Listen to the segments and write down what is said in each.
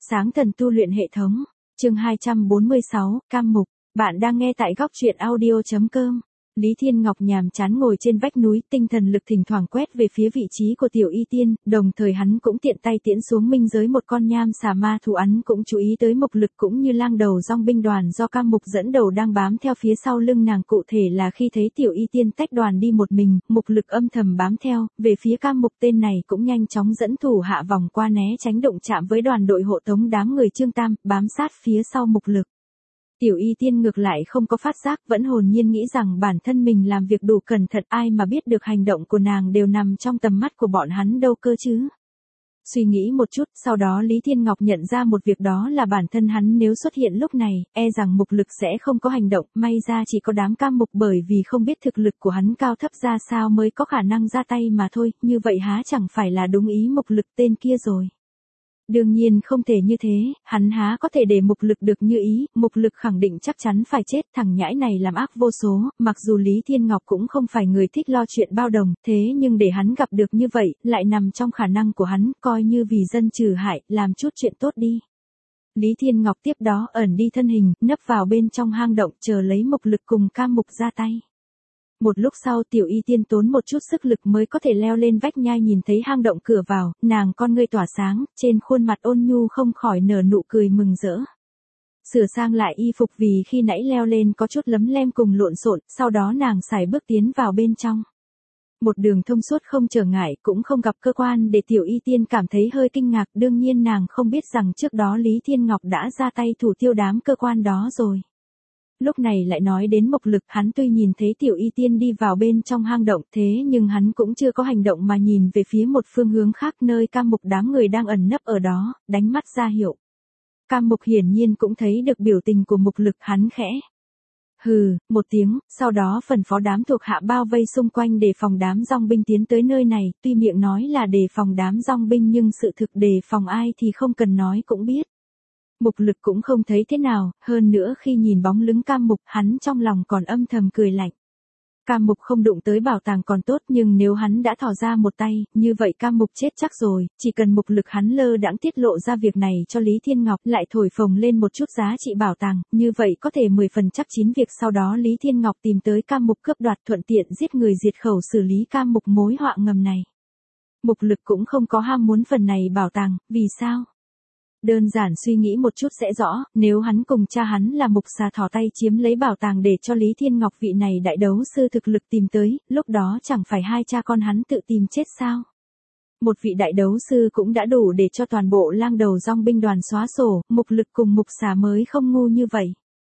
Sáng thần tu luyện hệ thống, chương 246, cam mục, bạn đang nghe tại góc truyện audio.com. Lý Thiên Ngọc nhàm chán ngồi trên vách núi, tinh thần lực thỉnh thoảng quét về phía vị trí của Tiểu Y Tiên, đồng thời hắn cũng tiện tay tiễn xuống minh giới một con nham xà ma thú, hắn cũng chú ý tới mục lực cũng như lang đầu dòng binh đoàn do cam mục dẫn đầu đang bám theo phía sau lưng nàng, cụ thể là khi thấy Tiểu Y Tiên tách đoàn đi một mình, mục lực âm thầm bám theo, về phía cam mục, tên này cũng nhanh chóng dẫn thủ hạ vòng qua né tránh đụng chạm với đoàn đội hộ tống đám người Trương Tam, bám sát phía sau mục lực. Tiểu Y Tiên ngược lại không có phát giác, vẫn hồn nhiên nghĩ rằng bản thân mình làm việc đủ cẩn thận, ai mà biết được hành động của nàng đều nằm trong tầm mắt của bọn hắn đâu cơ chứ. Suy nghĩ một chút, sau đó Lý Thiên Ngọc nhận ra một việc, đó là bản thân hắn nếu xuất hiện lúc này, e rằng mục lực sẽ không có hành động, may ra chỉ có đám cam mục bởi vì không biết thực lực của hắn cao thấp ra sao mới có khả năng ra tay mà thôi, như vậy há chẳng phải là đúng ý mục lực tên kia rồi. Đương nhiên không thể như thế, hắn há có thể để mục lực được như ý, mục lực khẳng định chắc chắn phải chết, thằng nhãi này làm ác vô số, mặc dù Lý Thiên Ngọc cũng không phải người thích lo chuyện bao đồng, thế nhưng để hắn gặp được như vậy, lại nằm trong khả năng của hắn, coi như vì dân trừ hại, làm chút chuyện tốt đi. Lý Thiên Ngọc tiếp đó ẩn đi thân hình, nấp vào bên trong hang động chờ lấy mục lực cùng cam mục ra tay. Một lúc sau Tiểu Y Tiên tốn một chút sức lực mới có thể leo lên vách nhai, nhìn thấy hang động cửa vào, nàng con ngươi tỏa sáng, trên khuôn mặt ôn nhu không khỏi nở nụ cười mừng rỡ. Sửa sang lại y phục vì khi nãy leo lên có chút lấm lem cùng lộn xộn, sau đó nàng sải bước tiến vào bên trong. Một đường thông suốt không trở ngại, cũng không gặp cơ quan để Tiểu Y Tiên cảm thấy hơi kinh ngạc, đương nhiên nàng không biết rằng trước đó Lý Thiên Ngọc đã ra tay thủ tiêu đám cơ quan đó rồi. Lúc này lại nói đến mục lực, hắn tuy nhìn thấy Tiểu Y Tiên đi vào bên trong hang động, thế nhưng hắn cũng chưa có hành động mà nhìn về phía một phương hướng khác nơi cam mục đám người đang ẩn nấp ở đó, đánh mắt ra hiệu. Cam mục hiển nhiên cũng thấy được biểu tình của mục lực, hắn khẽ hừ một tiếng, sau đó phân phó đám thuộc hạ bao vây xung quanh đề phòng đám dòng binh tiến tới nơi này, tuy miệng nói là đề phòng đám dòng binh nhưng sự thực đề phòng ai thì không cần nói cũng biết. Mục lực cũng không thấy thế nào, hơn nữa khi nhìn bóng lưng cam mục, hắn trong lòng còn âm thầm cười lạnh. Cam mục không đụng tới bảo tàng còn tốt, nhưng nếu hắn đã thò ra một tay, như vậy cam mục chết chắc rồi, chỉ cần mục lực hắn lơ đãng tiết lộ ra việc này cho Lý Thiên Ngọc, lại thổi phồng lên một chút giá trị bảo tàng, như vậy có thể 10 phần chắc chín việc sau đó Lý Thiên Ngọc tìm tới cam mục cướp đoạt, thuận tiện giết người diệt khẩu, xử lý cam mục mối họa ngầm này. Mục lực cũng không có ham muốn phần này bảo tàng, vì sao? Đơn giản suy nghĩ một chút sẽ rõ, nếu hắn cùng cha hắn là mục xà thò tay chiếm lấy bảo tàng để cho Lý Thiên Ngọc vị này đại đấu sư thực lực tìm tới, lúc đó chẳng phải hai cha con hắn tự tìm chết sao? Một vị đại đấu sư cũng đã đủ để cho toàn bộ lang đầu dòng binh đoàn xóa sổ, mục lực cùng mục xà mới không ngu như vậy.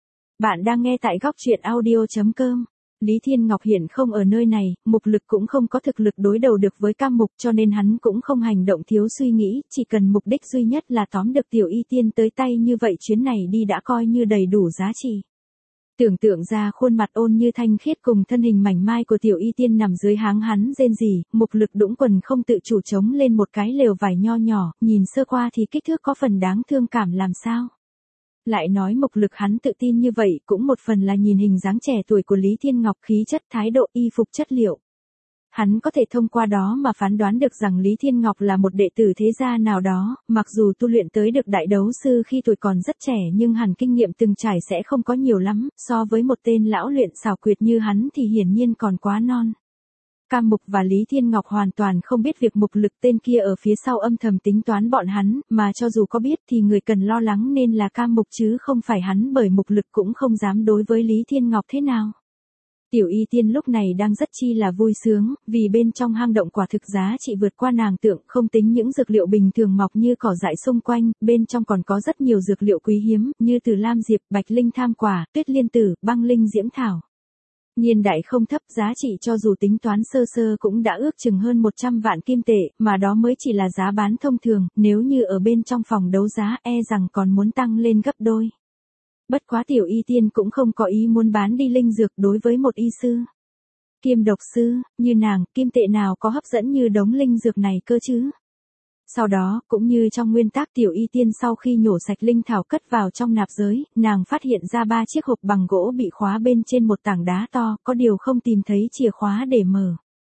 Bạn đang nghe tại góc truyện audio.com. Lý Thiên Ngọc hiện không ở nơi này, mục lực cũng không có thực lực đối đầu được với cam mục, cho nên hắn cũng không hành động thiếu suy nghĩ, chỉ cần mục đích duy nhất là tóm được Tiểu Y Tiên tới tay, như vậy chuyến này đi đã coi như đầy đủ giá trị. Tưởng tượng ra khuôn mặt ôn như thanh khiết cùng thân hình mảnh mai của Tiểu Y Tiên nằm dưới háng hắn rên rỉ, mục lực đũng quần không tự chủ chống lên một cái lều vải nho nhỏ, nhìn sơ qua thì kích thước có phần đáng thương cảm làm sao. Lại nói mục lực hắn tự tin như vậy cũng một phần là nhìn hình dáng trẻ tuổi của Lý Thiên Ngọc, khí chất, thái độ, y phục, chất liệu. Hắn có thể thông qua đó mà phán đoán được rằng Lý Thiên Ngọc là một đệ tử thế gia nào đó, mặc dù tu luyện tới được đại đấu sư khi tuổi còn rất trẻ nhưng hẳn kinh nghiệm từng trải sẽ không có nhiều lắm, so với một tên lão luyện xảo quyệt như hắn thì hiển nhiên còn quá non. Cam mục và Lý Thiên Ngọc hoàn toàn không biết việc mục lực tên kia ở phía sau âm thầm tính toán bọn hắn, mà cho dù có biết thì người cần lo lắng nên là cam mục chứ không phải hắn, bởi mục lực cũng không dám đối với Lý Thiên Ngọc thế nào. Tiểu Y Tiên lúc này đang rất chi là vui sướng, vì bên trong hang động quả thực giá trị vượt qua nàng tưởng, không tính những dược liệu bình thường mọc như cỏ dại xung quanh, bên trong còn có rất nhiều dược liệu quý hiếm, như Từ Lam Diệp, Bạch Linh Tham Quả, Tuyết Liên Tử, Băng Linh Diễm Thảo. Niên đại không thấp, giá trị cho dù tính toán sơ sơ cũng đã ước chừng hơn 100 vạn kim tệ, mà đó mới chỉ là giá bán thông thường, nếu như ở bên trong phòng đấu giá e rằng còn muốn tăng lên gấp đôi. Bất quá Tiểu Y Tiên cũng không có ý muốn bán đi linh dược, đối với một y sư, kiêm độc sư, như nàng, kim tệ nào có hấp dẫn như đống linh dược này cơ chứ. Sau đó, cũng như trong nguyên tắc, Tiểu Y Tiên sau khi nhổ sạch linh thảo cất vào trong nạp giới, nàng phát hiện ra 3 chiếc hộp bằng gỗ bị khóa bên trên một tảng đá to, có điều không tìm thấy chìa khóa để mở.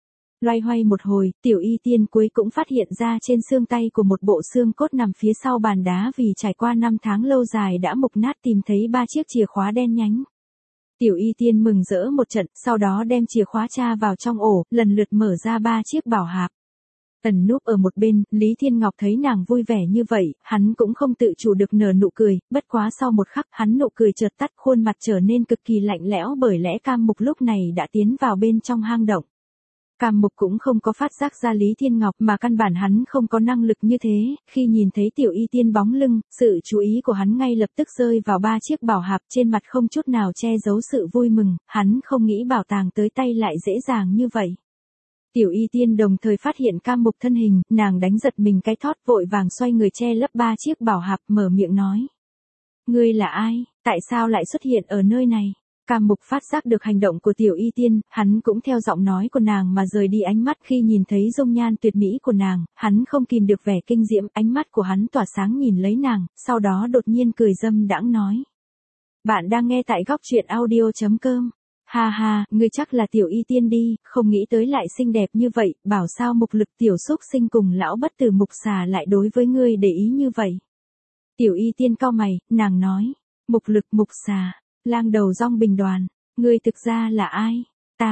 Loay hoay một hồi, Tiểu Y Tiên cuối cũng phát hiện ra trên xương tay của một bộ xương cốt nằm phía sau bàn đá vì trải qua 5 tháng lâu dài đã mục nát tìm thấy 3 chiếc chìa khóa đen nhánh. Tiểu Y Tiên mừng rỡ một trận, sau đó đem chìa khóa tra vào trong ổ, lần lượt mở ra 3 chiếc bảo hạp. Ẩn núp ở một bên, Lý Thiên Ngọc thấy nàng vui vẻ như vậy, hắn cũng không tự chủ được nở nụ cười, bất quá sau một khắc hắn nụ cười chợt tắt, khuôn mặt trở nên cực kỳ lạnh lẽo bởi lẽ Cam Mục lúc này đã tiến vào bên trong hang động. Cam Mục cũng không có phát giác ra Lý Thiên Ngọc mà căn bản hắn không có năng lực như thế, khi nhìn thấy Tiểu Y Tiên bóng lưng, sự chú ý của hắn ngay lập tức rơi vào 3 chiếc bảo hạp trên mặt không chút nào che giấu sự vui mừng, hắn không nghĩ bảo tàng tới tay lại dễ dàng như vậy. Tiểu Y Tiên đồng thời phát hiện Cam Mục thân hình, nàng đánh giật mình cái thót vội vàng xoay người che lấp 3 chiếc bảo hạp mở miệng nói. Ngươi là ai, tại sao lại xuất hiện ở nơi này? Cam Mục phát giác được hành động của Tiểu Y Tiên, hắn cũng theo giọng nói của nàng mà rời đi ánh mắt khi nhìn thấy dung nhan tuyệt mỹ của nàng, hắn không kìm được vẻ kinh diễm, ánh mắt của hắn tỏa sáng nhìn lấy nàng, sau đó đột nhiên cười dâm đãng nói. Bạn đang nghe tại góc truyện audio.com. Ha ha, ngươi chắc là Tiểu Y Tiên đi, không nghĩ tới lại xinh đẹp như vậy, bảo sao Mục Lực tiểu xúc sinh cùng lão bất tử Mục Xà lại đối với ngươi để ý như vậy. Tiểu Y Tiên cau mày, nàng nói, Mục Lực Mục Xà, lang đầu Dong binh đoàn, ngươi thực ra là ai?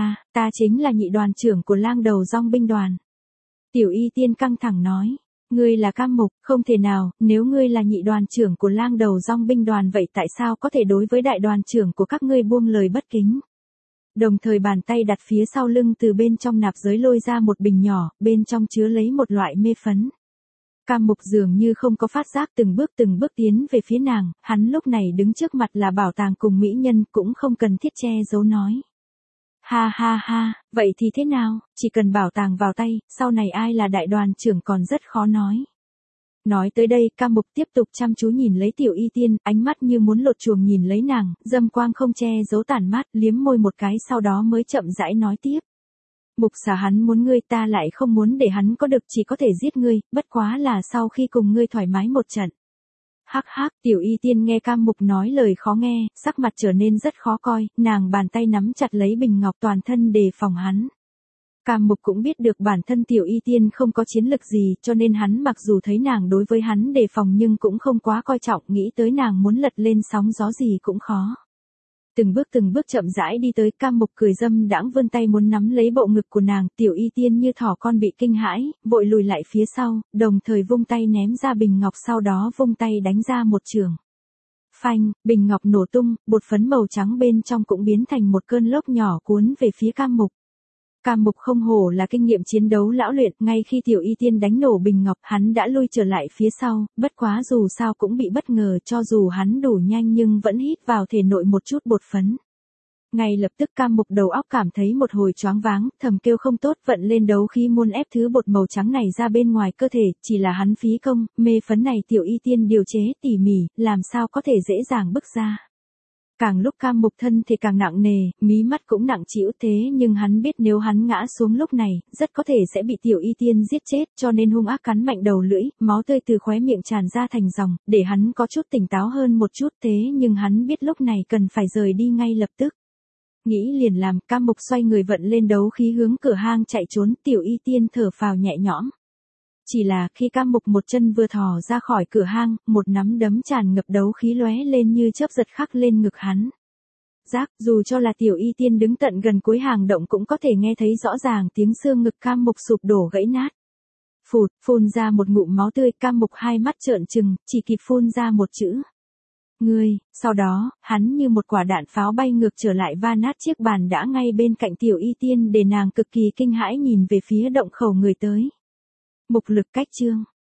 Ta chính là nhị đoàn trưởng của lang đầu Dong binh đoàn. Tiểu Y Tiên căng thẳng nói, ngươi là Cam Mục, không thể nào, nếu ngươi là nhị đoàn trưởng của lang đầu Dong binh đoàn vậy tại sao có thể đối với đại đoàn trưởng của các ngươi buông lời bất kính? Đồng thời bàn tay đặt phía sau lưng từ bên trong nạp giới lôi ra một bình nhỏ, bên trong chứa lấy một loại mê phấn. Cam Mục dường như không có phát giác từng bước tiến về phía nàng, hắn lúc này đứng trước mặt là bảo tàng cùng mỹ nhân cũng không cần thiết che giấu nói. Ha ha ha, vậy thì thế nào, chỉ cần bảo tàng vào tay, sau này ai là đại đoàn trưởng còn rất khó nói. Nói tới đây, Cam Mục tiếp tục chăm chú nhìn lấy Tiểu Y Tiên, ánh mắt như muốn lột chuồng nhìn lấy nàng, dâm quang không che giấu tản mát, liếm môi một cái sau đó mới chậm rãi nói tiếp. Mục Xà hắn muốn ngươi, ta lại không muốn để hắn có được, chỉ có thể giết ngươi, bất quá là sau khi cùng ngươi thoải mái một trận. Hắc hắc, Tiểu Y Tiên nghe Cam Mục nói lời khó nghe, sắc mặt trở nên rất khó coi, nàng bàn tay nắm chặt lấy bình ngọc toàn thân đề phòng hắn. Cam Mục cũng biết được bản thân Tiểu Y Tiên không có chiến lực gì, cho nên hắn mặc dù thấy nàng đối với hắn đề phòng nhưng cũng không quá coi trọng, nghĩ tới nàng muốn lật lên sóng gió gì cũng khó. Từng bước chậm rãi đi tới, Cam Mục cười dâm đãng vươn tay muốn nắm lấy bộ ngực của nàng, Tiểu Y Tiên như thỏ con bị kinh hãi, vội lùi lại phía sau, đồng thời vung tay ném ra bình ngọc, sau đó vung tay đánh ra một chưởng. Phanh, bình ngọc nổ tung, bột phấn màu trắng bên trong cũng biến thành một cơn lốc nhỏ cuốn về phía Cam Mục. Cam Mục không hổ là kinh nghiệm chiến đấu lão luyện, ngay khi Tiểu Y Tiên đánh nổ bình ngọc, hắn đã lui trở lại phía sau, bất quá dù sao cũng bị bất ngờ, cho dù hắn đủ nhanh nhưng vẫn hít vào thể nội một chút bột phấn. Ngay lập tức Cam Mục đầu óc cảm thấy một hồi choáng váng, thầm kêu không tốt, vận lên đấu khí muốn ép thứ bột màu trắng này ra bên ngoài cơ thể, chỉ là hắn phí công, mê phấn này Tiểu Y Tiên điều chế tỉ mỉ, làm sao có thể dễ dàng bức ra. Càng lúc Cam Mục thân thì càng nặng nề, mí mắt cũng nặng trĩu, thế nhưng hắn biết nếu hắn ngã xuống lúc này, rất có thể sẽ bị Tiểu Y Tiên giết chết, cho nên hung ác cắn mạnh đầu lưỡi, máu tươi từ khóe miệng tràn ra thành dòng, để hắn có chút tỉnh táo hơn một chút, thế nhưng hắn biết lúc này cần phải rời đi ngay lập tức. Nghĩ liền làm, Cam Mục xoay người vận lên đấu khí hướng cửa hang chạy trốn, Tiểu Y Tiên thở phào nhẹ nhõm. Chỉ là khi Cam Mục một chân vừa thò ra khỏi cửa hang, một nắm đấm tràn ngập đấu khí lóe lên như chớp giật khắc lên ngực hắn. Giác, dù cho là Tiểu Y Tiên đứng tận gần cuối hang động cũng có thể nghe thấy rõ ràng tiếng xương ngực Cam Mục sụp đổ gãy nát. Phụt, phun ra một ngụm máu tươi, Cam Mục hai mắt trợn trừng, chỉ kịp phun ra một chữ. Ngươi, sau đó, hắn như một quả đạn pháo bay ngược trở lại va nát chiếc bàn đã ngay bên cạnh Tiểu Y Tiên để nàng cực kỳ kinh hãi nhìn về phía động khẩu người tới. Mục Lực cách chương.